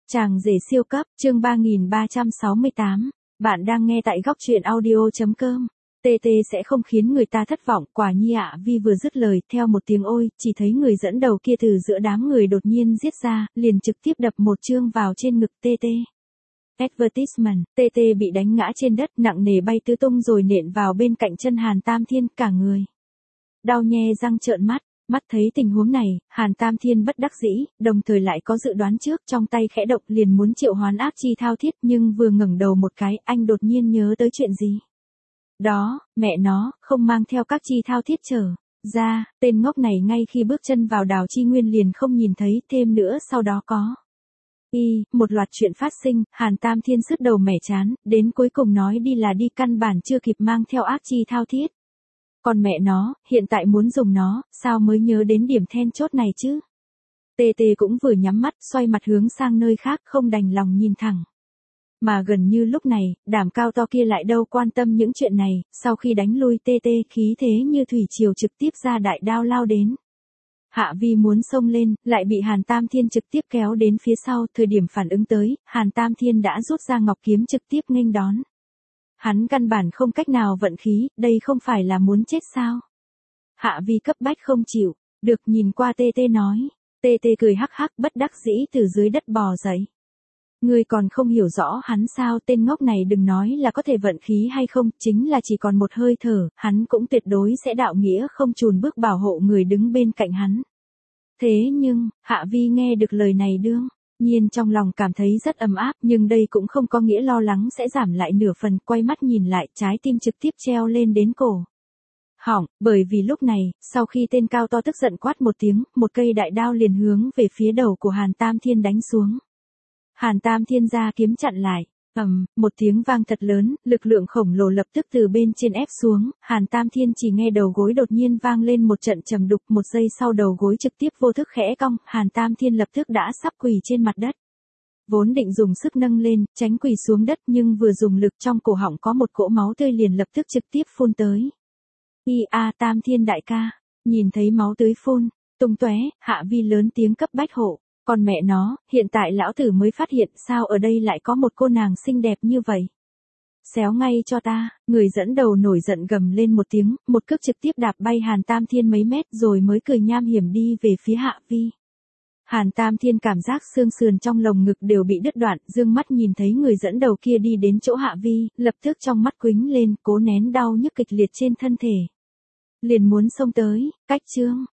Chàng rể siêu cấp, chương 3368. Bạn đang nghe tại góc truyện audio.com. TT sẽ không khiến người ta thất vọng, quả nhi ạ. Vi vừa dứt lời, theo một tiếng ôi, chỉ thấy người dẫn đầu kia từ giữa đám người đột nhiên giết ra, liền trực tiếp đập một chương vào trên ngực TT. Advertisement, TT bị đánh ngã trên đất, nặng nề bay tứ tung rồi nện vào bên cạnh chân Hàn Tam Thiên, cả người đau nhe răng trợn mắt. Mắt thấy tình huống này, Hàn Tam Thiên bất đắc dĩ, đồng thời lại có dự đoán trước, trong tay khẽ động liền muốn triệu hoán ác chi thao thiết, nhưng vừa ngẩng đầu một cái, anh đột nhiên nhớ tới chuyện gì. Đó, mẹ nó, không mang theo các chi thao thiết trở ra, tên ngốc này ngay khi bước chân vào đào chi nguyên liền không nhìn thấy, thêm nữa sau đó có một loạt chuyện phát sinh, Hàn Tam Thiên sứt đầu mẻ chán, đến cuối cùng nói đi là đi, căn bản chưa kịp mang theo ác chi thao thiết. Còn mẹ nó, hiện tại muốn dùng nó, sao mới nhớ đến điểm then chốt này chứ? TT cũng vừa nhắm mắt, xoay mặt hướng sang nơi khác, không đành lòng nhìn thẳng. Mà gần như lúc này, đảm cao to kia lại đâu quan tâm những chuyện này, sau khi đánh lui TT, khí thế như thủy triều trực tiếp ra đại đao lao đến. Hạ Vi muốn xông lên, lại bị Hàn Tam Thiên trực tiếp kéo đến phía sau, thời điểm phản ứng tới, Hàn Tam Thiên đã rút ra ngọc kiếm trực tiếp nghênh đón. Hắn căn bản không cách nào vận khí, đây không phải là muốn chết sao? Hạ Vi cấp bách không chịu, được, nhìn qua TT nói. TT cười hắc hắc bất đắc dĩ từ dưới đất bò dậy. Ngươi còn không hiểu rõ hắn sao, tên ngốc này đừng nói là có thể vận khí hay không, chính là chỉ còn một hơi thở, hắn cũng tuyệt đối sẽ đạo nghĩa không chùn bước bảo hộ người đứng bên cạnh hắn. Thế nhưng, Hạ Vi nghe được lời này đương nhiên trong lòng cảm thấy rất ấm áp, nhưng đây cũng không có nghĩa lo lắng sẽ giảm lại nửa phần, quay mắt nhìn lại, trái tim trực tiếp treo lên đến cổ họng, bởi vì lúc này, sau khi tên cao to tức giận quát một tiếng, một cây đại đao liền hướng về phía đầu của Hàn Tam Thiên đánh xuống. Hàn Tam Thiên ra kiếm chặn lại, một tiếng vang thật lớn, lực lượng khổng lồ lập tức từ bên trên ép xuống, Hàn Tam Thiên chỉ nghe đầu gối đột nhiên vang lên một trận trầm đục, một giây sau đầu gối trực tiếp vô thức khẽ cong, Hàn Tam Thiên lập tức đã sắp quỳ trên mặt đất. Vốn định dùng sức nâng lên, tránh quỳ xuống đất, nhưng vừa dùng lực trong cổ họng có một cỗ máu tươi liền lập tức trực tiếp phun tới. Tam Thiên đại ca, nhìn thấy máu tươi phun tung tóe, Hạ Vi lớn tiếng cấp bách hộ. Còn mẹ nó, hiện tại lão tử mới phát hiện sao ở đây lại có một cô nàng xinh đẹp như vậy. Xéo ngay cho ta, người dẫn đầu nổi giận gầm lên một tiếng, một cước trực tiếp đạp bay Hàn Tam Thiên mấy mét rồi mới cười nham hiểm đi về phía Hạ Vi. Hàn Tam Thiên cảm giác xương sườn trong lồng ngực đều bị đứt đoạn, dương mắt nhìn thấy người dẫn đầu kia đi đến chỗ Hạ Vi, lập tức trong mắt quĩnh lên, cố nén đau nhức kịch liệt trên thân thể. Liền muốn xông tới, cách chương